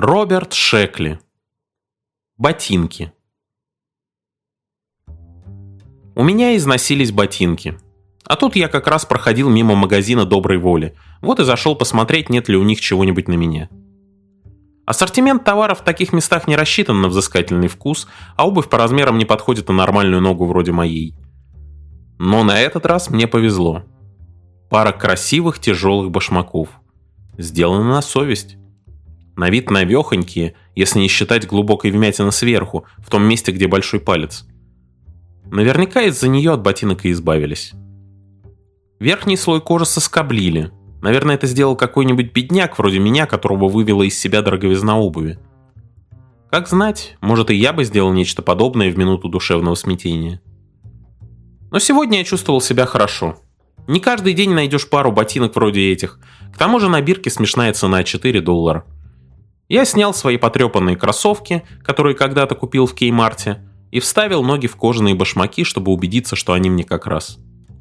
Роберт Шекли. Ботинки. У меня износились ботинки. А тут я как раз проходил мимо магазина доброй воли. Вот и зашел посмотреть, нет ли у них чего-нибудь на меня. Ассортимент товаров в таких местах не рассчитан на взыскательный вкус, а обувь по размерам не подходит на нормальную ногу вроде моей. Но на этот раз мне повезло. Пара красивых тяжелых башмаков. Сделаны на совесть. На вид навехонькие, если не считать глубокой вмятины сверху, в том месте, где большой палец. Наверняка из-за нее от ботинок и избавились. Верхний слой кожи соскоблили. Наверное, это сделал какой-нибудь бедняк вроде меня, которого вывела из себя дороговизна обуви. Как знать, может и я бы сделал нечто подобное в минуту душевного смятения. Но сегодня я чувствовал себя хорошо. Не каждый день найдешь пару ботинок вроде этих. К тому же на бирке смешная цена $4. Я снял свои потрепанные кроссовки, которые когда-то купил в Кеймарте, и вставил ноги в кожаные башмаки, чтобы убедиться, что они мне как раз.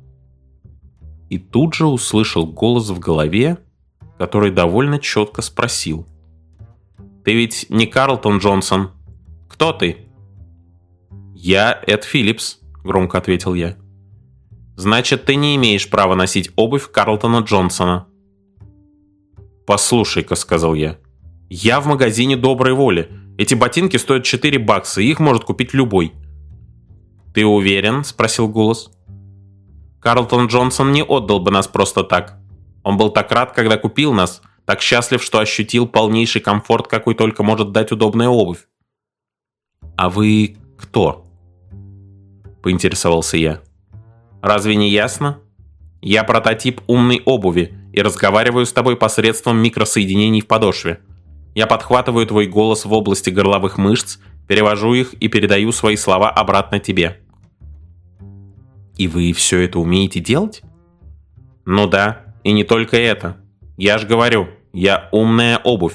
И тут же услышал голос в голове, который довольно четко спросил: «Ты ведь не Карлтон Джонсон? Кто ты?» «Я Эд Филлипс», — громко ответил я. «Значит, ты не имеешь права носить обувь Карлтона Джонсона». «Послушай-ка», — сказал я, — «я в магазине доброй воли. Эти ботинки стоят $4, и их может купить любой». «Ты уверен?» — спросил голос. «Карлтон Джонсон не отдал бы нас просто так. Он был так рад, когда купил нас, так счастлив, что ощутил полнейший комфорт, какой только может дать удобная обувь». «А вы кто?» — поинтересовался я. «Разве не ясно? Я прототип умной обуви и разговариваю с тобой посредством микросоединений в подошве. Я подхватываю твой голос в области горловых мышц, перевожу их и передаю свои слова обратно тебе». «И вы все это умеете делать?» «Ну да, и не только это. Я ж говорю, я умная обувь».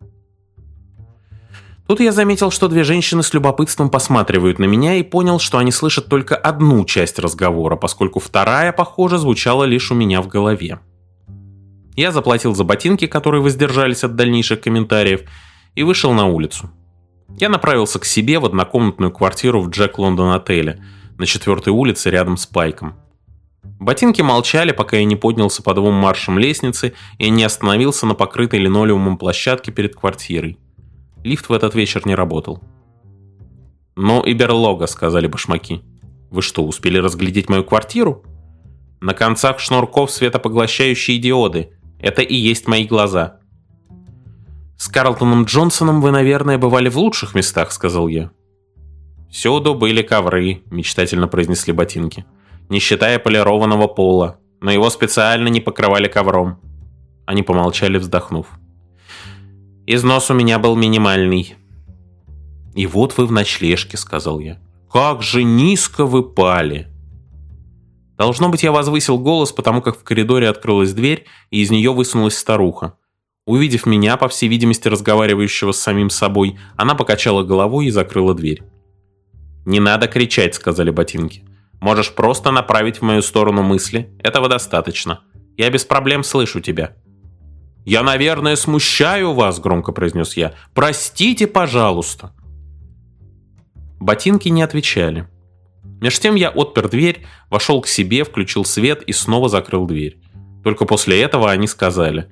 Тут я заметил, что две женщины с любопытством посматривают на меня, и понял, что они слышат только одну часть разговора, поскольку вторая, похоже, звучала лишь у меня в голове. Я заплатил за ботинки, которые воздержались от дальнейших комментариев, и вышел на улицу. Я направился к себе в однокомнатную квартиру в Джек Лондон отеле на 4-й улице рядом с Пайком. Ботинки молчали, пока я не поднялся по 2 маршам лестницы и не остановился на покрытой линолеумом площадке перед квартирой. Лифт в этот вечер не работал. «Ну и берлога», — сказали башмаки. «Вы что, успели разглядеть мою квартиру? На концах шнурков светопоглощающие диоды. Это и есть мои глаза». «С Карлтоном Джонсоном вы, наверное, бывали в лучших местах», — сказал я. «Всюду были ковры», — мечтательно произнесли ботинки. «Не считая полированного пола, но его специально не покрывали ковром». Они помолчали, вздохнув. «Износ у меня был минимальный». «И вот вы в ночлежке», — сказал я. «Как же низко вы пали!» Должно быть, я возвысил голос, потому как в коридоре открылась дверь, и из нее высунулась старуха. Увидев меня, по всей видимости, разговаривающего с самим собой, она покачала головой и закрыла дверь. «Не надо кричать», — сказали ботинки. «Можешь просто направить в мою сторону мысли. Этого достаточно. Я без проблем слышу тебя». «Я, наверное, смущаю вас», — громко произнес я. «Простите, пожалуйста». Ботинки не отвечали. Меж тем я отпер дверь, вошел к себе, включил свет и снова закрыл дверь. Только после этого они сказали: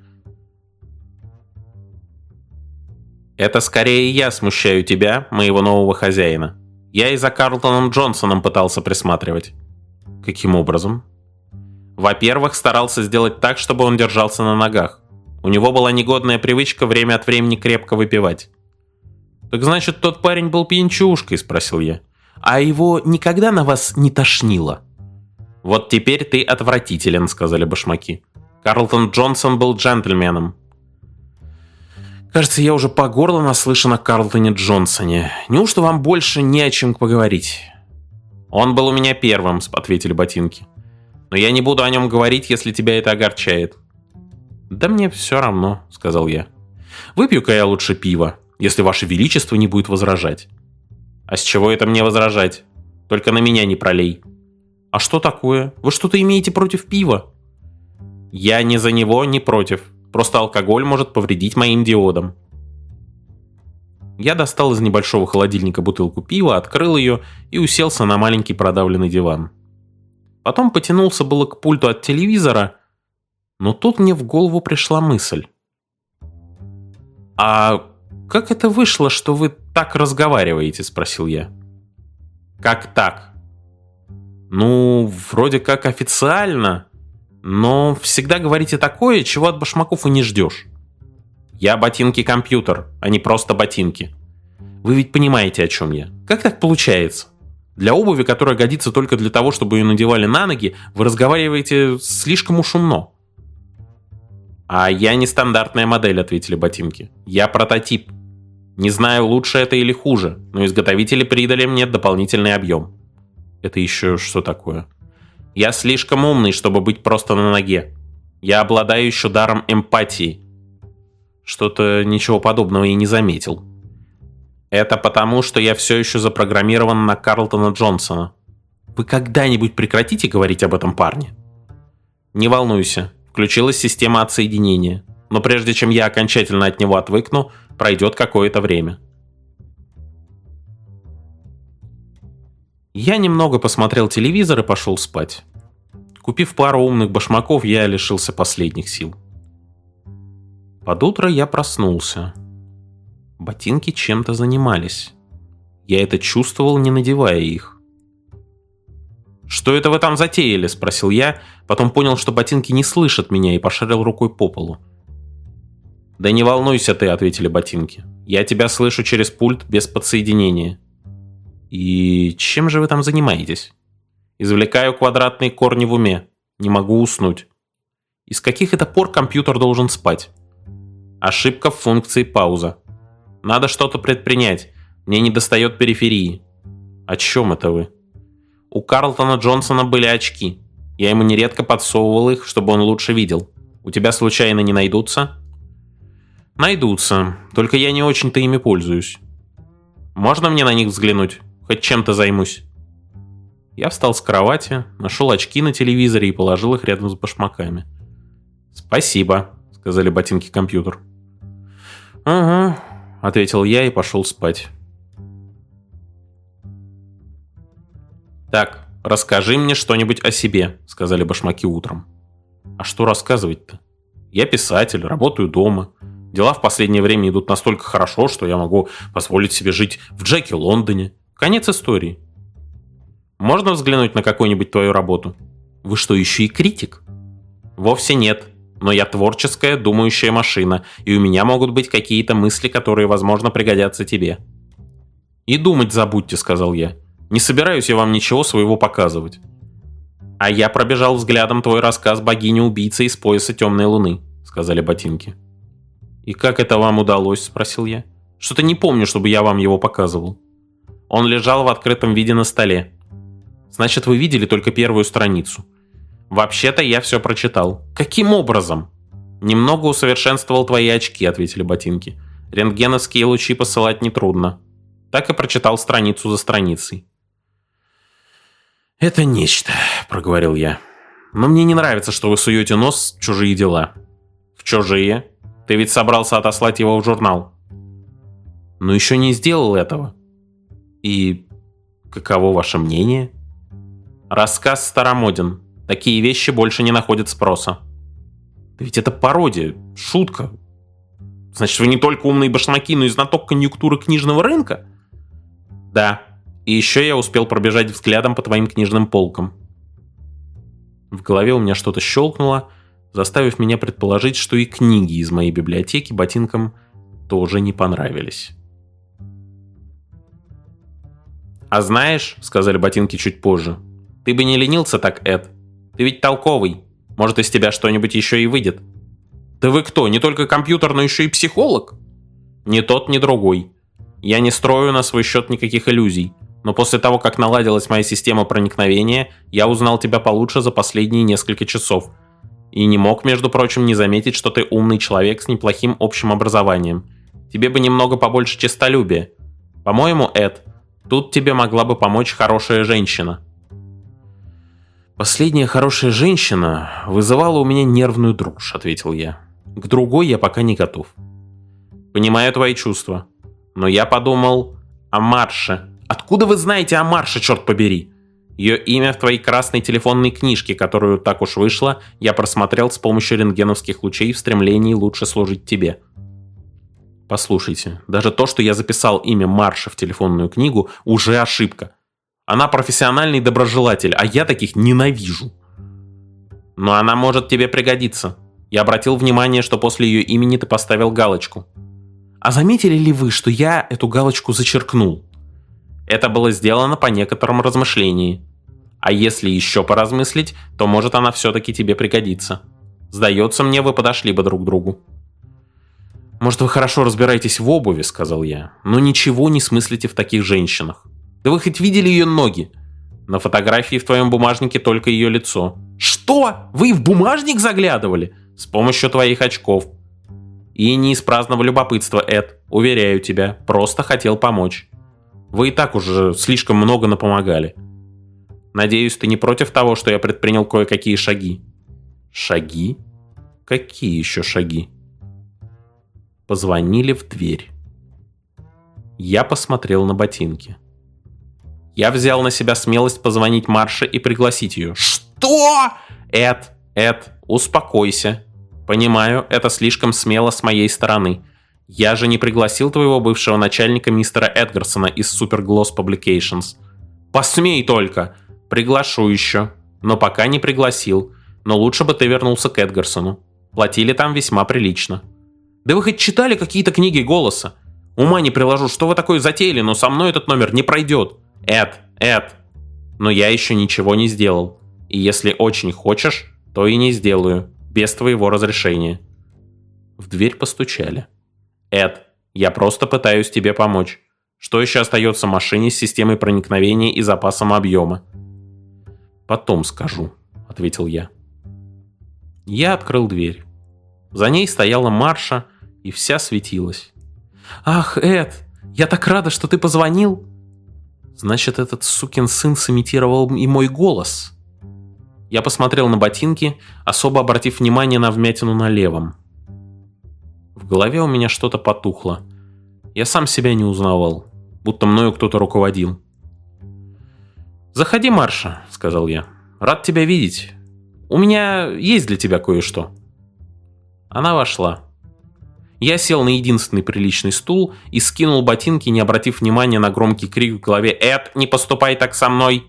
«Это скорее я смущаю тебя, моего нового хозяина. Я и за Карлтоном Джонсоном пытался присматривать». «Каким образом?» «Во-первых, старался сделать так, чтобы он держался на ногах. У него была негодная привычка время от времени крепко выпивать». «Так значит, тот парень был пьянчушкой?» — спросил я. «А его никогда на вас не тошнило?» «Вот теперь ты отвратителен», — сказали башмаки. «Карлтон Джонсон был джентльменом». «Кажется, я уже по горло наслышан о Карлтоне Джонсоне. Неужто вам больше не о чем поговорить?» «Он был у меня первым», — ответили ботинки. «Но я не буду о нем говорить, если тебя это огорчает». «Да мне все равно», — сказал я. «Выпью-ка я лучше пива, если ваше величество не будет возражать». «А с чего это мне возражать? Только на меня не пролей». «А что такое? Вы что-то имеете против пива?» «Я ни за него, ни против. Просто алкоголь может повредить моим диодам». Я достал из небольшого холодильника бутылку пива, открыл ее и уселся на маленький продавленный диван. Потом потянулся было к пульту от телевизора, но тут мне в голову пришла мысль. «А как это вышло, что вы так разговариваете?» – спросил я. «Как так?» «Ну, вроде как официально, но всегда говорите такое, чего от башмаков и не ждешь. Я ботинки-компьютер, а не просто ботинки. Вы ведь понимаете, о чем я. Как так получается? Для обуви, которая годится только для того, чтобы ее надевали на ноги, вы разговариваете слишком уж умно». «А я не стандартная модель», — ответили ботинки. «Я прототип. Не знаю, лучше это или хуже, но изготовители придали мне дополнительный объем». «Это еще что такое?» «Я слишком умный, чтобы быть просто на ноге. Я обладаю еще даром эмпатии». Что-то ничего подобного и не заметил. «Это потому, что я все еще запрограммирован на Карлтона Джонсона. Вы когда-нибудь прекратите говорить об этом парне?» «Не волнуйся, включилась система отсоединения, но прежде чем я окончательно от него отвыкну, пройдет какое-то время». Я немного посмотрел телевизор и пошел спать. Купив пару умных башмаков, я лишился последних сил. Под утро я проснулся. Ботинки чем-то занимались. Я это чувствовал, не надевая их. «Что это вы там затеяли?» – спросил я, потом понял, что ботинки не слышат меня, и пошарил рукой по полу. «Да не волнуйся ты», – ответили ботинки. «Я тебя слышу через пульт без подсоединения». «И чем же вы там занимаетесь?» «Извлекаю квадратные корни в уме. Не могу уснуть». «И с каких это пор компьютер должен спать?» «Ошибка в функции пауза. Надо что-то предпринять. Мне недостает периферии». «О чем это вы?» «У Карлтона Джонсона были очки. Я ему нередко подсовывал их, чтобы он лучше видел. У тебя случайно не найдутся?» «Найдутся. Только я не очень-то ими пользуюсь. Можно мне на них взглянуть? Хоть чем-то займусь». Я встал с кровати, нашел очки на телевизоре и положил их рядом с башмаками. «Спасибо», — сказали ботинки-компьютер. «Угу», — ответил я и пошел спать. «Так, расскажи мне что-нибудь о себе», — сказали башмаки утром. «А что рассказывать-то? Я писатель, работаю дома. Дела в последнее время идут настолько хорошо, что я могу позволить себе жить в Джеке Лондоне. Конец истории. Можно взглянуть на какую-нибудь твою работу? Вы что, еще и критик?» «Вовсе нет. Но я творческая, думающая машина, и у меня могут быть какие-то мысли, которые, возможно, пригодятся тебе». «И думать забудьте», — сказал я. «Не собираюсь я вам ничего своего показывать». «А я пробежал взглядом твой рассказ «Богиня-убийца» из пояса темной луны», — сказали ботинки. «И как это вам удалось?» — спросил я. «Что-то не помню, чтобы я вам его показывал». «Он лежал в открытом виде на столе». «Значит, вы видели только первую страницу». «Вообще-то я все прочитал». «Каким образом?» «Немного усовершенствовал твои очки», — ответили ботинки. «Рентгеновские лучи посылать нетрудно». Так и прочитал страницу за страницей. «Это нечто», — проговорил я. «Но мне не нравится, что вы суете нос в чужие дела». «В чужие? Ты ведь собрался отослать его в журнал». «Но еще не сделал этого». «И каково ваше мнение?» «Рассказ старомоден. Такие вещи больше не находят спроса». «Да ведь это пародия, шутка. Значит, вы не только умные башмаки, но и знаток конъюнктуры книжного рынка?» «Да. И еще я успел пробежать взглядом по твоим книжным полкам». В голове у меня что-то щелкнуло, заставив меня предположить, что и книги из моей библиотеки ботинкам тоже не понравились. «А знаешь, — сказали ботинки чуть позже, — ты бы не ленился так, Эд. Ты ведь толковый. Может, из тебя что-нибудь еще и выйдет». «Да вы кто, не только компьютер, но еще и психолог?» «Ни тот, ни другой. Я не строю на свой счет никаких иллюзий. Но после того, как наладилась моя система проникновения, я узнал тебя получше за последние несколько часов. И не мог, между прочим, не заметить, что ты умный человек с неплохим общим образованием. Тебе бы немного побольше честолюбия. По-моему, Эд, тут тебе могла бы помочь хорошая женщина». «Последняя хорошая женщина вызывала у меня нервную дрожь», — ответил я. «К другой я пока не готов». «Понимаю твои чувства. Но я подумал о Марше. Откуда вы знаете о Марше, черт побери? Ее имя в твоей красной телефонной книжке, которую, так уж вышло, я просмотрел с помощью рентгеновских лучей в стремлении лучше служить тебе. Послушайте, даже то, что я записал имя Марша в телефонную книгу, уже ошибка. Она профессиональный доброжелатель, а я таких ненавижу. Но она может тебе пригодиться. Я обратил внимание, что после ее имени ты поставил галочку. А заметили ли вы, что я эту галочку зачеркнул? Это было сделано по некоторому размышлению. А если еще поразмыслить, то может она все-таки тебе пригодится. Сдается мне, вы подошли бы друг к другу. «Может, вы хорошо разбираетесь в обуви», — сказал я, «но ничего не смыслите в таких женщинах. Да вы хоть видели ее ноги? На фотографии в твоем бумажнике только ее лицо». «Что? Вы в бумажник заглядывали?» «С помощью твоих очков». «И не из праздного любопытства, Эд, уверяю тебя, просто хотел помочь. Вы и так уже слишком много напомогали. Надеюсь, ты не против того, что я предпринял кое-какие шаги?» «Шаги? Какие еще шаги?» Позвонили в дверь. Я посмотрел на ботинки. Я взял на себя смелость позвонить Марше и пригласить ее. «Что?» Эд, успокойся. Понимаю, это слишком смело с моей стороны. Я же не пригласил твоего бывшего начальника мистера Эдгарсона из Supergloss Publications. Посмей только! Приглашу еще. Но пока не пригласил. Но лучше бы ты вернулся к Эдгарсону. Платили там весьма прилично. Да вы хоть читали какие-то книги Голоса? Ума не приложу, что вы такое затеяли, но со мной этот номер не пройдет. Эд. Но я еще ничего не сделал. И если очень хочешь, то и не сделаю. Без твоего разрешения. В дверь постучали. Эд, я просто пытаюсь тебе помочь. Что еще остается машине с системой проникновения и запасом объема? Потом скажу, ответил я. Я открыл дверь. За ней стояла Марша и вся светилась. «Ах, Эд, я так рада, что ты позвонил!» Значит, этот сукин сын сымитировал и мой голос. Я посмотрел на ботинки, особо обратив внимание на вмятину на левом. В голове у меня что-то потухло. Я сам себя не узнавал, будто мною кто-то руководил. «Заходи, Марша», — сказал я. «Рад тебя видеть. У меня есть для тебя кое-что». Она вошла. Я сел на единственный приличный стул и скинул ботинки, не обратив внимания на громкий крик в голове: «Эд, не поступай так со мной!»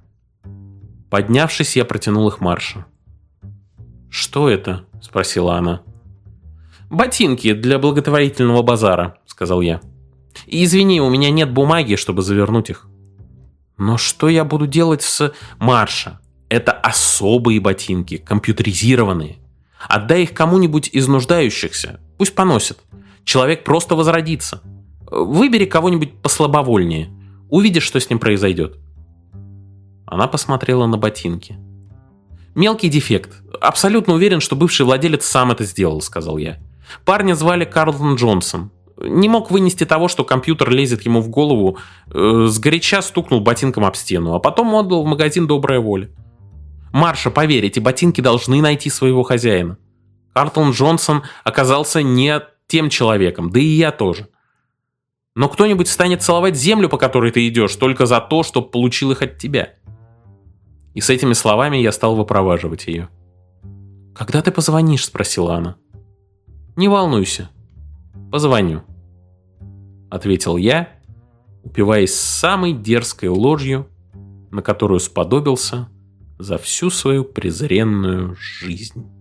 Поднявшись, я протянул их Марше. «Что это?» — спросила она. «Ботинки для благотворительного базара», — сказал я. «И извини, у меня нет бумаги, чтобы завернуть их». «Но что я буду делать с...» «Марша, это особые ботинки, компьютеризированные. Отдай их кому-нибудь из нуждающихся, пусть поносит. Человек просто возродится. Выбери кого-нибудь послабовольнее. Увидишь, что с ним произойдет». Она посмотрела на ботинки. «Мелкий дефект. Абсолютно уверен, что бывший владелец сам это сделал», — сказал я. «Парня звали Карлтон Джонсон. Не мог вынести того, что компьютер лезет ему в голову, сгоряча стукнул ботинком об стену, а потом отдал в магазин «Добрая воля». Марша, поверь, эти ботинки должны найти своего хозяина. Карлтон Джонсон оказался не тем человеком, да и я тоже. Но кто-нибудь станет целовать землю, по которой ты идешь, только за то, что получил их от тебя». И с этими словами я стал выпроваживать ее. «Когда ты позвонишь?» — спросила она. «Не волнуйся. Позвоню», — ответил я, упиваясь самой дерзкой ложью, на которую сподобился за всю свою презренную жизнь.